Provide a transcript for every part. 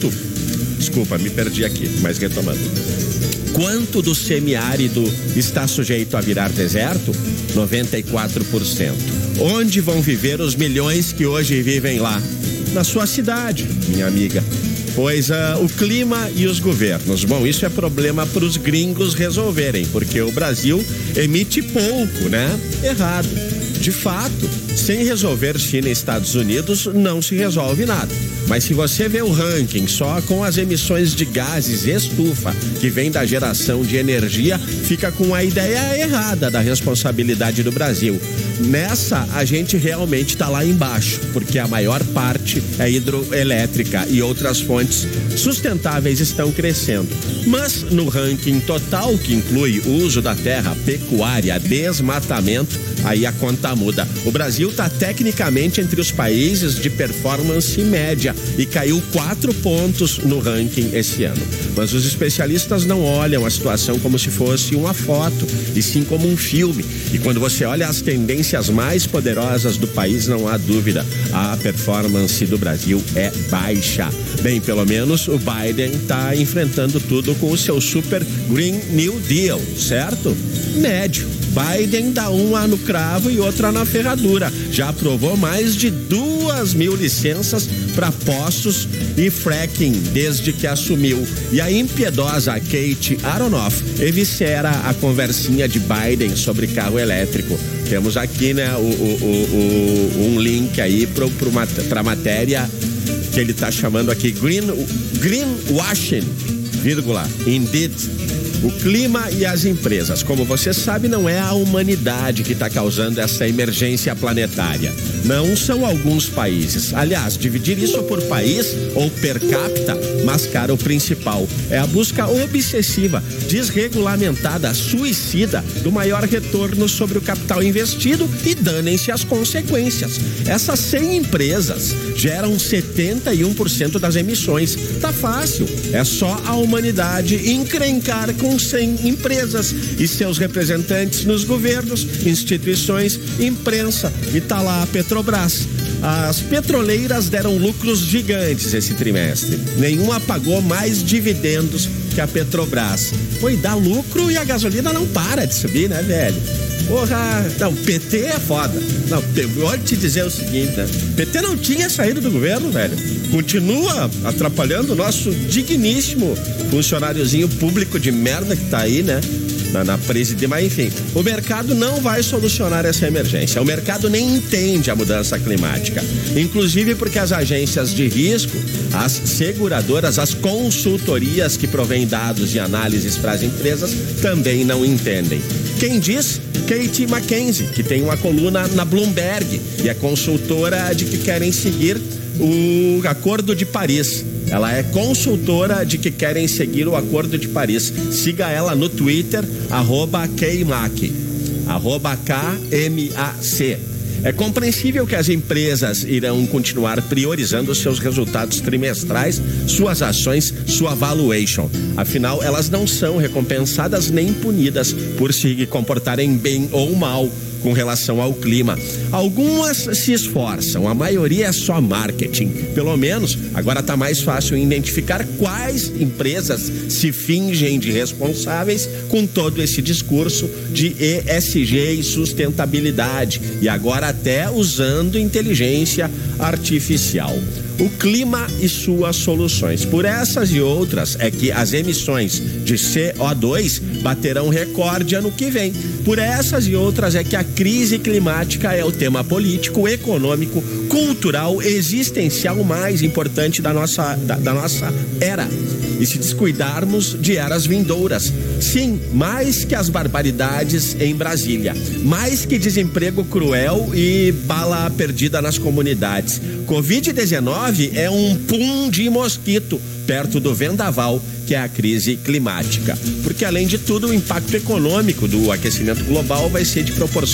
Desculpa, me perdi aqui, mas retomando. Quanto do semiárido está sujeito a virar deserto? 94%. Onde vão viver os milhões que hoje vivem lá? Na sua cidade, minha amiga. Pois o clima e os governos. Bom, isso é problema para os gringos resolverem, porque o Brasil emite pouco, né? Errado. De fato, sem resolver China e Estados Unidos, não se resolve nada. Mas se você vê o ranking só com as emissões de gases estufa que vem da geração de energia, fica com a ideia errada da responsabilidade do Brasil. Nessa, a gente realmente está lá embaixo, porque a maior parte é hidroelétrica e outras fontes sustentáveis estão crescendo. Mas no ranking total, que inclui o uso da terra, pecuária, desmatamento, aí a conta muda. O Brasil está tecnicamente entre os países de performance média e caiu 4 pontos no ranking esse ano. Mas os especialistas não olham a situação como se fosse uma foto, e sim como um filme. E quando você olha as tendências mais poderosas do país, não há dúvida, a performance do Brasil é baixa. Bem, pelo menos o Biden está enfrentando tudo com o seu Super Green New Deal, certo? Médio. Biden dá uma no cravo e outra na ferradura. Já aprovou mais de 2.000 licenças para poços e fracking desde que assumiu. E a impiedosa Kate Aronoff eviscera a conversinha de Biden sobre carro elétrico. Temos aqui, né, um link aí para a matéria que ele está chamando aqui greenwashing, vírgula, indeed. O clima e as empresas. Como você sabe, não é a humanidade que está causando essa emergência planetária. Não são alguns países. Aliás, dividir isso por país ou per capita mascara o principal. É a busca obsessiva, desregulamentada, suicida do maior retorno sobre o capital investido e danem-se as consequências. Essas 100 empresas geram 71% das emissões. Tá fácil. É só a humanidade encrencar com 100 empresas e seus representantes nos governos, instituições, imprensa. E tá lá a Petrobras. As petroleiras deram lucros gigantes esse trimestre. Nenhuma pagou mais dividendos que a Petrobras. Foi dar lucro e a gasolina não para de subir, né, velho? Porra, não, PT é foda. Não, vou te dizer o seguinte, né? PT não tinha saído do governo, velho. Continua atrapalhando o nosso digníssimo funcionáriozinho público de merda que tá aí, né? Na presidência, mas enfim, o mercado não vai solucionar essa emergência. O mercado nem entende a mudança climática, inclusive porque as agências de risco, as seguradoras, as consultorias que provêm dados e análises para as empresas também não entendem. Quem diz? Kate McKenzie, que tem uma coluna na Bloomberg e é consultora de que querem seguir o Acordo de Paris. Ela é consultora de que querem seguir o Acordo de Paris. Siga ela no Twitter, @KMAC, KMAC. É compreensível que as empresas irão continuar priorizando seus resultados trimestrais, suas ações, sua valuation. Afinal, elas não são recompensadas nem punidas por se comportarem bem ou mal com relação ao clima. Algumas se esforçam, a maioria é só marketing. Pelo menos, agora está mais fácil identificar quais empresas se fingem de responsáveis com todo esse discurso de ESG e sustentabilidade, e agora até usando inteligência artificial. O clima e suas soluções. Por essas e outras é que as emissões de CO2 baterão recorde ano que vem. Por essas e outras é que a crise climática é o tema político, econômico, cultural, existencial mais importante da nossa era. E se descuidarmos de eras vindouras. Sim, mais que as barbaridades em Brasília, mais que desemprego cruel e bala perdida nas comunidades. Covid-19 é um pum de mosquito perto do vendaval que é a crise climática. Porque, além de tudo, o impacto econômico do aquecimento global vai ser de proporções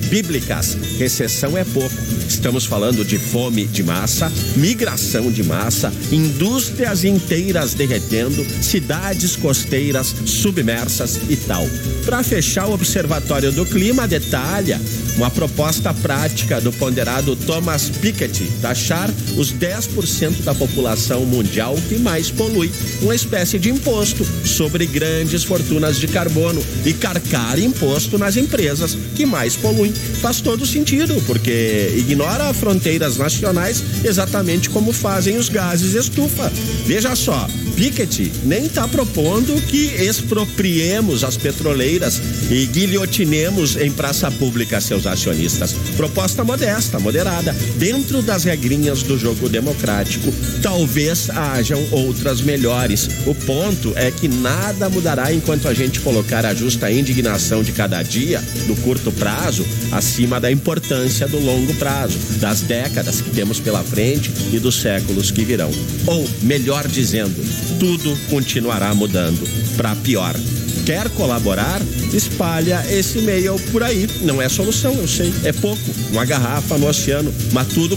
bíblicas. Recessão é pouco. Estamos falando de fome de massa, migração de massa, indústrias inteiras derretendo, cidades costeiras submersas e tal. Para fechar, o Observatório do Clima detalha uma proposta prática do ponderado Thomas Piketty, taxar os 10% da população mundial que mais polui, uma espécie de imposto sobre grandes fortunas de carbono e carcar imposto nas empresas que mais poluem. Faz todo sentido, porque ignora fronteiras nacionais, exatamente como fazem os gases estufa. Veja só, Piketty nem está propondo que expropriemos as petroleiras e guilhotinemos em praça pública seus acionistas. Proposta modesta, moderada, dentro das regrinhas do jogo democrático. Talvez hajam outras melhores. O ponto é que nada mudará enquanto a gente colocar a justa indignação de cada dia, do curto prazo, acima da importância do longo prazo, das décadas que temos pela frente e dos séculos que virão. Ou, melhor dizendo, tudo continuará mudando para pior. Quer colaborar? Espalha esse e-mail por aí. Não é solução, eu sei, é pouco. Uma garrafa no oceano, mas tudo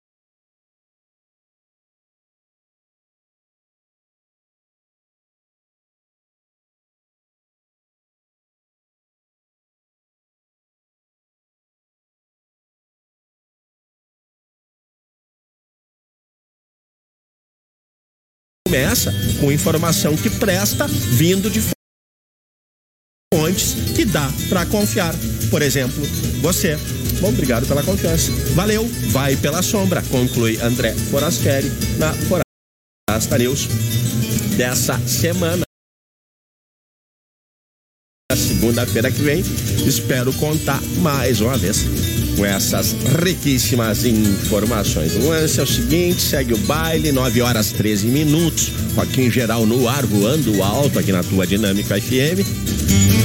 começa com informação que presta, vindo de fontes que dá para confiar. Por exemplo, você. Bom, obrigado pela confiança. Valeu, vai pela sombra, conclui André Forastieri na Forasta News dessa semana. Segunda-feira que vem, espero contar mais uma vez com essas riquíssimas informações. O lance é o seguinte, segue o baile, 9h13. Joaquim Geral no ar, voando alto aqui na tua Dinâmica FM.